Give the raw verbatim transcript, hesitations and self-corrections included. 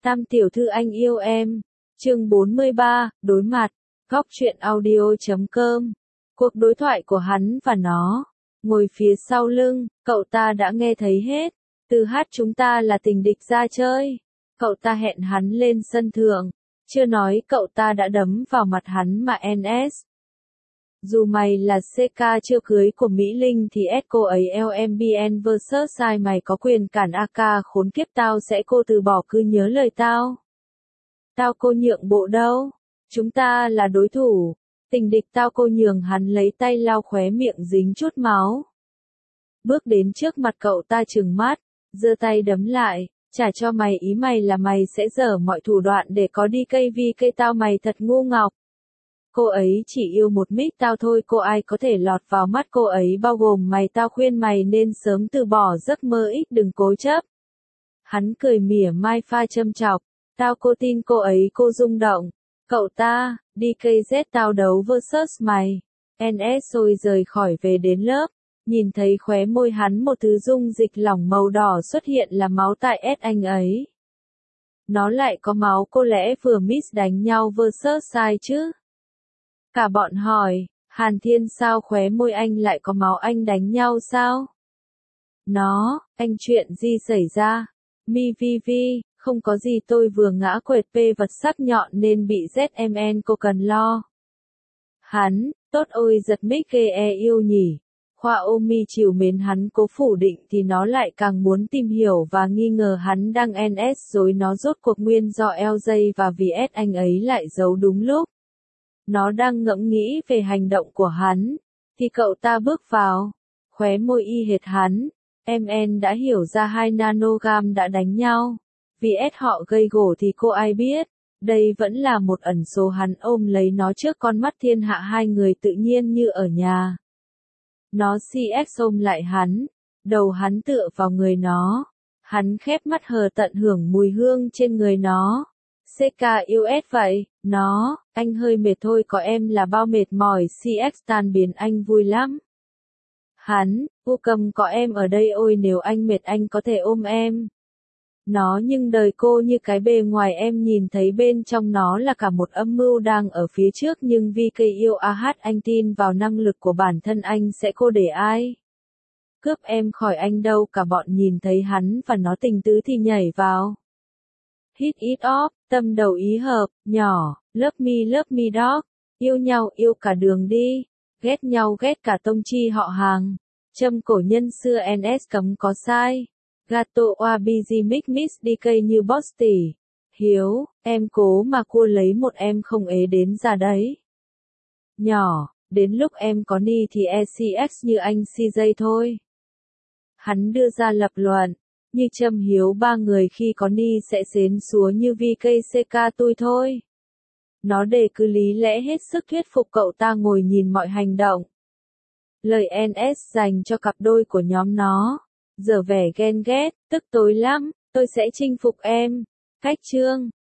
Tam tiểu thư anh yêu em. Chương bốn mươi ba, đối mặt. Góc truyện audio chấm com. Cuộc đối thoại của hắn và nó. Ngồi phía sau lưng, cậu ta đã nghe thấy hết. Từ hát chúng ta là tình địch ra chơi. Cậu ta hẹn hắn lên sân thượng. Chưa nói cậu ta đã đấm vào mặt hắn mà en ét. Dù mày là xê ca chưa cưới của Mỹ Linh thì ét cô ấy lờ em bê en versus sai mày có quyền cản a ca khốn kiếp tao sẽ cô từ bỏ cứ nhớ lời tao. Tao cô nhượng bộ đâu. Chúng ta là đối thủ. Tình địch tao cô nhường hắn lấy tay lau khóe miệng dính chút máu. Bước đến trước mặt cậu ta trừng mắt, giơ tay đấm lại, trả cho mày ý mày là mày sẽ dở mọi thủ đoạn để có đi cây vì cây tao mày thật ngu ngọc. Cô ấy chỉ yêu một mít tao thôi, cô ai có thể lọt vào mắt cô ấy bao gồm mày, tao khuyên mày nên sớm từ bỏ giấc mơ ít đừng cố chấp. Hắn cười mỉa mai pha châm chọc, tao cô tin cô ấy cô rung động. Cậu ta, đi cây Z tao đấu versus mày. en ét rồi rời khỏi về đến lớp, nhìn thấy khóe môi hắn một thứ dung dịch lỏng màu đỏ xuất hiện là máu tại S anh ấy. Nó lại có máu, cô lẽ vừa miss đánh nhau versus sai chứ? Cả bọn hỏi, Hàn Thiên sao khóe môi anh lại có máu, anh đánh nhau sao? Nó, anh chuyện gì xảy ra? Mi vi vi, không có gì, tôi vừa ngã quệt pê vật sắc nhọn nên bị Z M N, cô cần lo. Hắn, tốt ôi giật mic ghê e yêu nhỉ. Khoa Omi chiều mến hắn cố phủ định thì nó lại càng muốn tìm hiểu và nghi ngờ hắn đang en ét dối nó, rốt cuộc nguyên do lờ gi và vì S anh ấy lại giấu đúng lúc. Nó đang ngẫm nghĩ về hành động của hắn, thì cậu ta bước vào, khóe môi y hệt hắn. em en đã hiểu ra hai nanogam đã đánh nhau. Vì S họ gây gổ thì cô ai biết, đây vẫn là một ẩn số. Hắn ôm lấy nó trước con mắt thiên hạ, hai người tự nhiên như ở nhà. Nó xê ích ôm lại hắn, đầu hắn tựa vào người nó. Hắn khép mắt hờ tận hưởng mùi hương trên người nó. xê ca yêu S vậy, nó, anh hơi mệt thôi, có em là bao mệt mỏi, xê ích tan biến anh vui lắm. Hắn, vô cầm có em ở đây, ôi nếu anh mệt anh có thể ôm em. Nó, nhưng đời cô như cái bề ngoài em nhìn thấy, bên trong nó là cả một âm mưu đang ở phía trước, nhưng vì cây yêu a hát anh tin vào năng lực của bản thân, anh sẽ cô để ai cướp em khỏi anh đâu. Cả bọn nhìn thấy hắn và nó tình tứ thì nhảy vào. Hit it off, tâm đầu ý hợp, nhỏ, love me love me dog, yêu nhau yêu cả đường đi, ghét nhau ghét cả tông chi họ hàng. Châm cổ nhân xưa en ét cấm có sai. Gato Wabiji mix mix đi cây như boss tỷ. Hiếu, em cố mà cua lấy một em không ế đến già đấy. Nhỏ, đến lúc em có ni thì e xê ích như anh xê gi thôi. Hắn đưa ra lập luận, như Trâm Hiếu ba người khi có ni sẽ xến xúa như vi cây xê ca tôi thôi. Nó đề cứ lý lẽ hết sức thuyết phục cậu ta ngồi nhìn mọi hành động. Lời en ét dành cho cặp đôi của nhóm nó. Giờ vẻ ghen ghét, tức tối lắm, tôi sẽ chinh phục em. Cách chương